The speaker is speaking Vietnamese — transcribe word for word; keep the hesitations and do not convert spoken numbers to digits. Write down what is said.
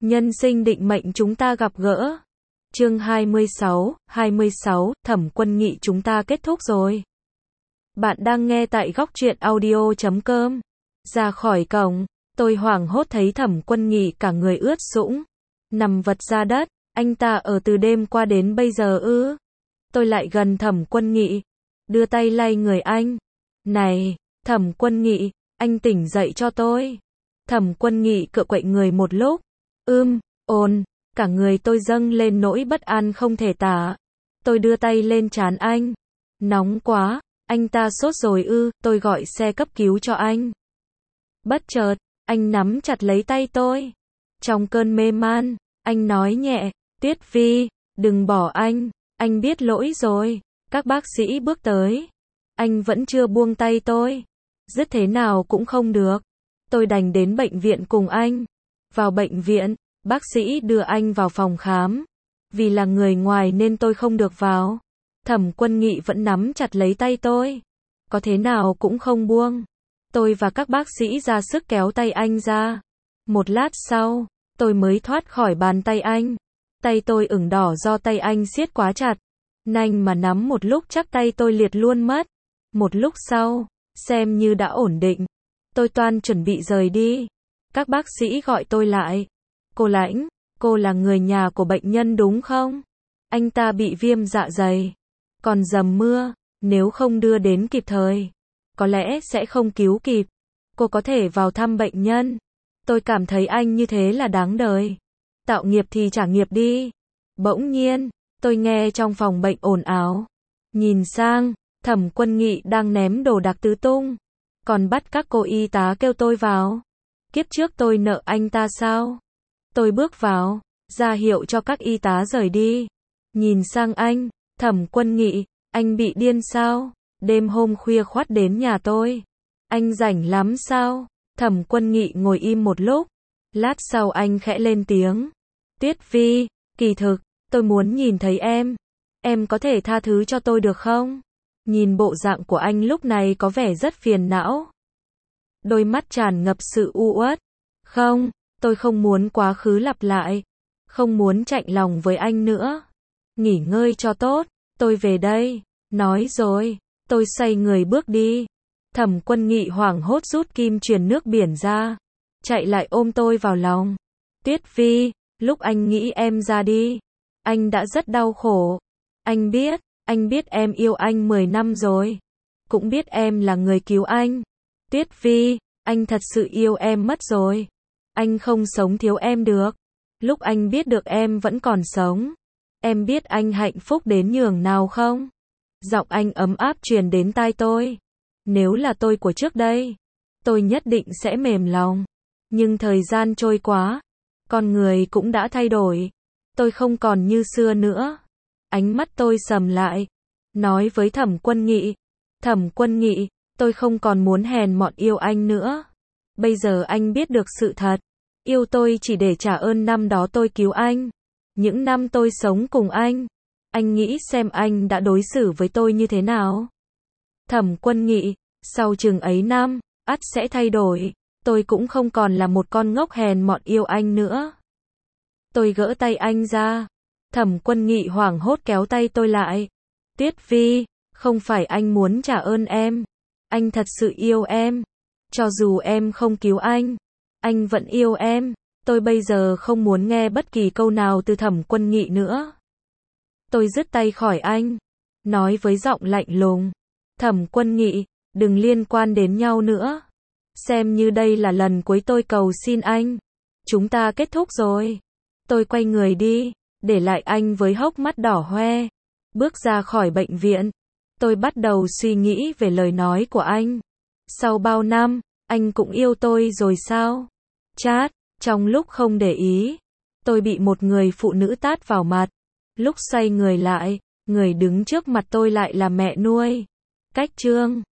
Nhân sinh định mệnh chúng ta gặp gỡ. Chương hai mươi sáu, hai mươi sáu, Thẩm Quân Nghị chúng ta kết thúc rồi. Bạn đang nghe tại góc truyện audio chấm com. Ra khỏi cổng, tôi hoảng hốt thấy Thẩm Quân Nghị cả người ướt sũng, nằm vật ra đất. Anh ta ở từ đêm qua đến bây giờ ư? Tôi lại gần Thẩm Quân Nghị, đưa tay lay người anh. Này, Thẩm Quân Nghị, anh tỉnh dậy cho tôi. Thẩm Quân Nghị cựa quậy người một lúc. Ưm, ồn, cả người tôi dâng lên nỗi bất an không thể tả. Tôi đưa tay lên trán anh. Nóng quá, anh ta sốt rồi ư? Tôi gọi xe cấp cứu cho anh. Bất chợt, anh nắm chặt lấy tay tôi. Trong cơn mê man, anh nói nhẹ, Tuyết Vi, đừng bỏ anh, anh biết lỗi rồi. Các bác sĩ bước tới. Anh vẫn chưa buông tay tôi. Dứt thế nào cũng không được. Tôi đành đến bệnh viện cùng anh. Vào bệnh viện, bác sĩ đưa anh vào phòng khám. Vì là người ngoài nên tôi không được vào. Thẩm Quân Nghị vẫn nắm chặt lấy tay tôi. Có thế nào cũng không buông. Tôi và các bác sĩ ra sức kéo tay anh ra. Một lát sau, tôi mới thoát khỏi bàn tay anh. Tay tôi ửng đỏ do tay anh siết quá chặt. Nanh mà nắm một lúc chắc tay tôi liệt luôn mất. Một lúc sau, xem như đã ổn định. Tôi toan chuẩn bị rời đi. Các bác sĩ gọi tôi lại. Cô Lãnh, cô là người nhà của bệnh nhân đúng không? Anh ta bị viêm dạ dày. Còn dầm mưa, nếu không đưa đến kịp thời, có lẽ sẽ không cứu kịp. Cô có thể vào thăm bệnh nhân. Tôi cảm thấy anh như thế là đáng đời. Tạo nghiệp thì trả nghiệp đi. Bỗng nhiên, tôi nghe trong phòng bệnh ồn ào. Nhìn sang, Thẩm Quân Nghị đang ném đồ đạc tứ tung. Còn bắt các cô y tá kêu tôi vào. Kiếp trước tôi nợ anh ta sao? Tôi bước vào, ra hiệu cho các y tá rời đi. Nhìn sang anh, Thẩm Quân Nghị, anh bị điên sao? Đêm hôm khuya khoắt đến nhà tôi. Anh rảnh lắm sao? Thẩm Quân Nghị ngồi im một lúc. Lát sau anh khẽ lên tiếng. Tuyết Vi, kỳ thực, tôi muốn nhìn thấy em. Em có thể tha thứ cho tôi được không? Nhìn bộ dạng của anh lúc này có vẻ rất phiền não. Đôi mắt tràn ngập sự u uất. Không, tôi không muốn quá khứ lặp lại. Không muốn chạnh lòng với anh nữa. Nghỉ ngơi cho tốt, tôi về đây. Nói rồi, tôi xoay người bước đi. Thẩm Quân Nghị hoảng hốt rút kim truyền nước biển ra. Chạy lại ôm tôi vào lòng. Tuyết Vi, lúc anh nghĩ em ra đi, anh đã rất đau khổ. Anh biết, anh biết em yêu anh mười năm rồi. Cũng biết em là người cứu anh. Tuyết Vi, anh thật sự yêu em mất rồi. Anh không sống thiếu em được. Lúc anh biết được em vẫn còn sống, em biết anh hạnh phúc đến nhường nào không? Giọng anh ấm áp truyền đến tai tôi. Nếu là tôi của trước đây, tôi nhất định sẽ mềm lòng. Nhưng thời gian trôi quá, con người cũng đã thay đổi. Tôi không còn như xưa nữa. Ánh mắt tôi sầm lại. Nói với Thẩm Quân Nghị. Thẩm Quân Nghị, tôi không còn muốn hèn mọn yêu anh nữa. Bây giờ anh biết được sự thật. Yêu tôi chỉ để trả ơn năm đó tôi cứu anh. Những năm tôi sống cùng anh. Anh nghĩ xem anh đã đối xử với tôi như thế nào? Thẩm Quân Nghị, sau chừng ấy năm, ắt sẽ thay đổi. Tôi cũng không còn là một con ngốc hèn mọn yêu anh nữa. Tôi gỡ tay anh ra. Thẩm Quân Nghị hoảng hốt kéo tay tôi lại. Tuyết Vi, không phải anh muốn trả ơn em. Anh thật sự yêu em. Cho dù em không cứu anh, anh vẫn yêu em. Tôi bây giờ không muốn nghe bất kỳ câu nào từ Thẩm Quân Nghị nữa. Tôi dứt tay khỏi anh. Nói với giọng lạnh lùng. Thẩm Quân Nghị, đừng liên quan đến nhau nữa. Xem như đây là lần cuối tôi cầu xin anh. Chúng ta kết thúc rồi. Tôi quay người đi, để lại anh với hốc mắt đỏ hoe. Bước ra khỏi bệnh viện, tôi bắt đầu suy nghĩ về lời nói của anh. Sau bao năm, anh cũng yêu tôi rồi sao? Chát, trong lúc không để ý, tôi bị một người phụ nữ tát vào mặt. Lúc xoay người lại, người đứng trước mặt tôi lại là mẹ nuôi. Cách chương